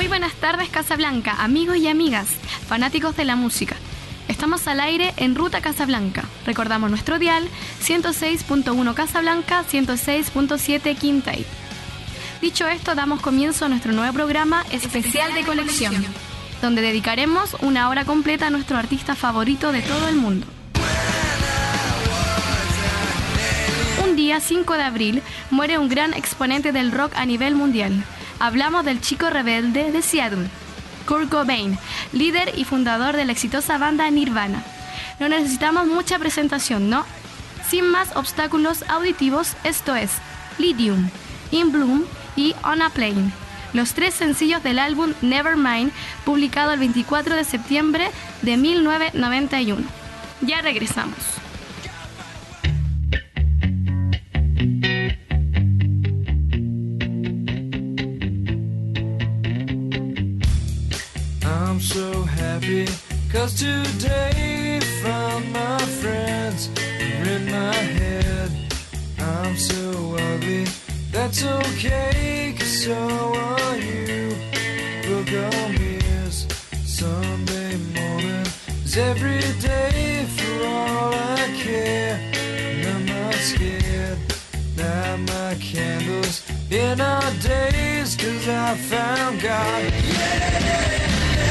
buenas tardes, Casablanca, amigos y amigas, fanáticos de la música. Estamos al aire en Ruta Casablanca. Recordamos nuestro dial 106.1 Casablanca, 106.7 Quintay. Dicho esto, damos comienzo a nuestro nuevo programa especial de colección, donde dedicaremos una hora completa a nuestro artista favorito de todo el mundo. Un día 5 de abril muere un gran exponente del rock a nivel mundial. Hablamos del chico rebelde de Seattle, Kurt Cobain, líder y fundador de la exitosa banda Nirvana. No necesitamos mucha presentación, ¿no? Sin más obstáculos auditivos, esto es Lithium, In Bloom y On a Plane, los 3 sencillos del álbum Nevermind, publicado el 24 de septiembre de 1991. Ya regresamos. I'm so happy, 'cause today found my friends are in my head. I'm so ugly, that's okay, 'cause so are you. Book on mirrors, Sunday morning is every day for all I care. And I'm not scared, light my candles in our days, 'cause I found God. Yeah!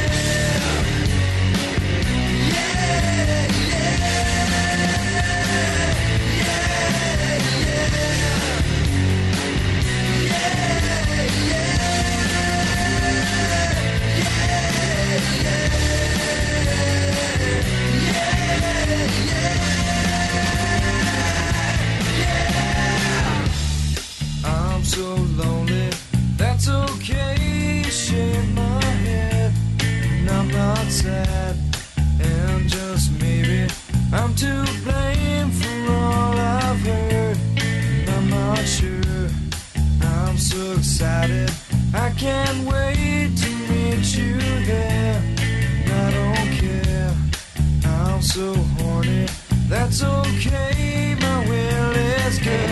I'm so lonely, that's okay, shake my head, and I'm not sad, and just maybe I'm to blame for all I've heard, and I'm not sure, I'm so excited, I can't wait to meet you there, and I don't care, I'm so horny, that's okay, my will is good.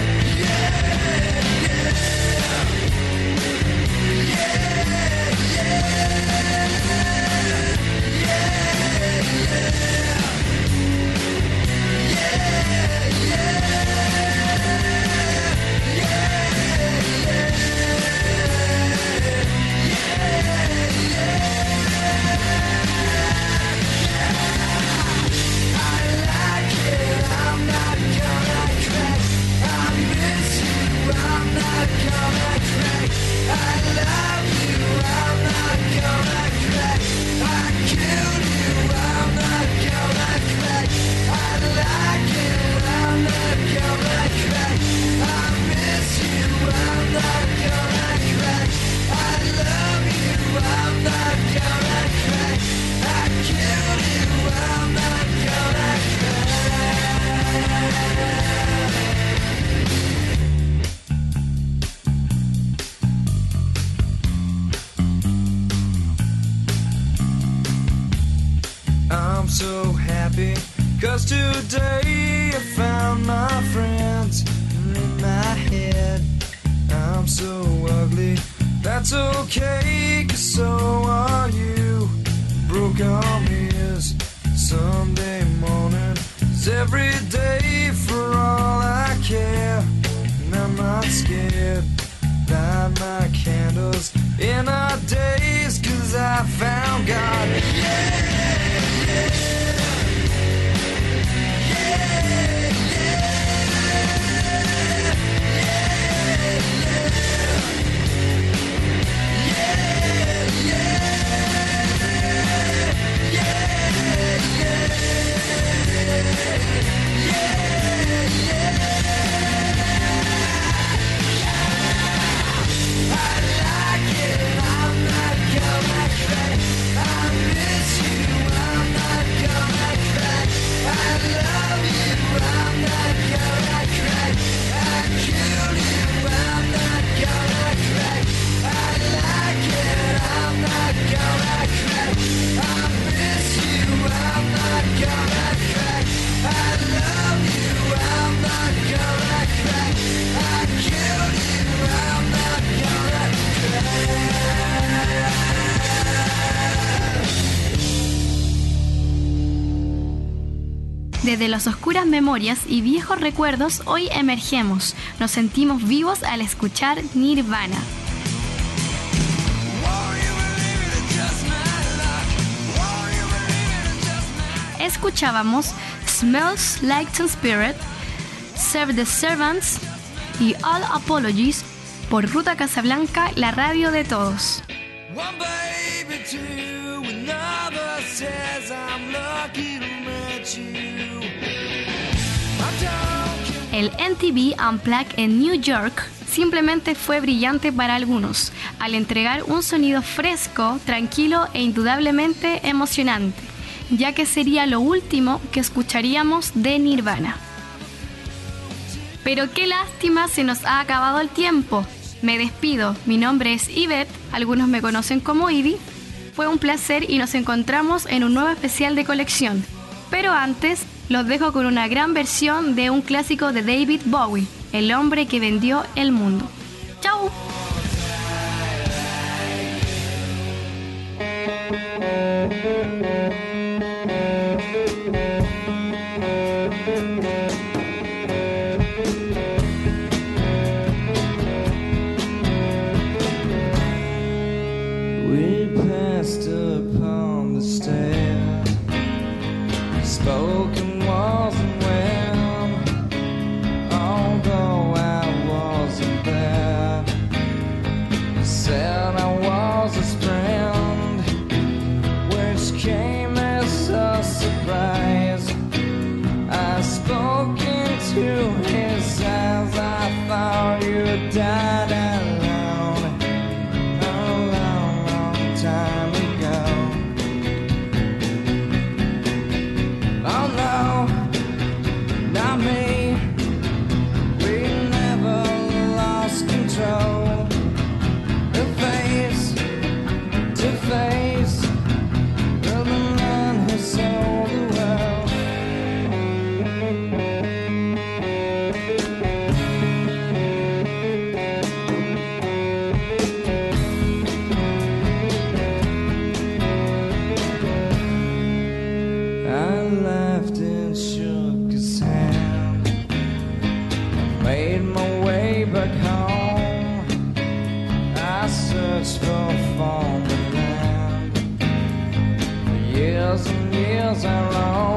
I'm so happy, 'cause today I found my friends in my head. I'm so ugly, that's okay, 'cause so are you. Broke arm is Sunday morning is every day for all I care. And I'm not scared, light my candles in our days, 'cause I found God. Yeah! I like it, I'm not gonna crack, I miss you. Desde las oscuras memorias y viejos recuerdos, hoy emergemos. Nos sentimos vivos al escuchar Nirvana. Escuchábamos Smells Like Teen Spirit, Serve the Servants y All Apologies por Ruta Casablanca, la radio de todos. El MTV Unplugged en New York simplemente fue brillante para algunos, al entregar un sonido fresco, tranquilo e indudablemente emocionante, ya que sería lo último que escucharíamos de Nirvana. Pero qué lástima, se nos ha acabado el tiempo. Me despido, mi nombre es Ivette, algunos me conocen como Ivy. Fue un placer y nos encontramos en un nuevo especial de colección. Pero antes, los dejo con una gran versión de un clásico de David Bowie, El hombre que vendió el mundo. ¡Chao! Spoken wasn't well, although I wasn't there. Said I was his friend, which came as a surprise. I spoke into his eyes, I thought you died alone a long, long time ago. Oh no, not me. We never lost control. The face to face with the man who sold the world. I laughed and shook his hand. I made my way back home. I searched for farmland. For years and years I roamed.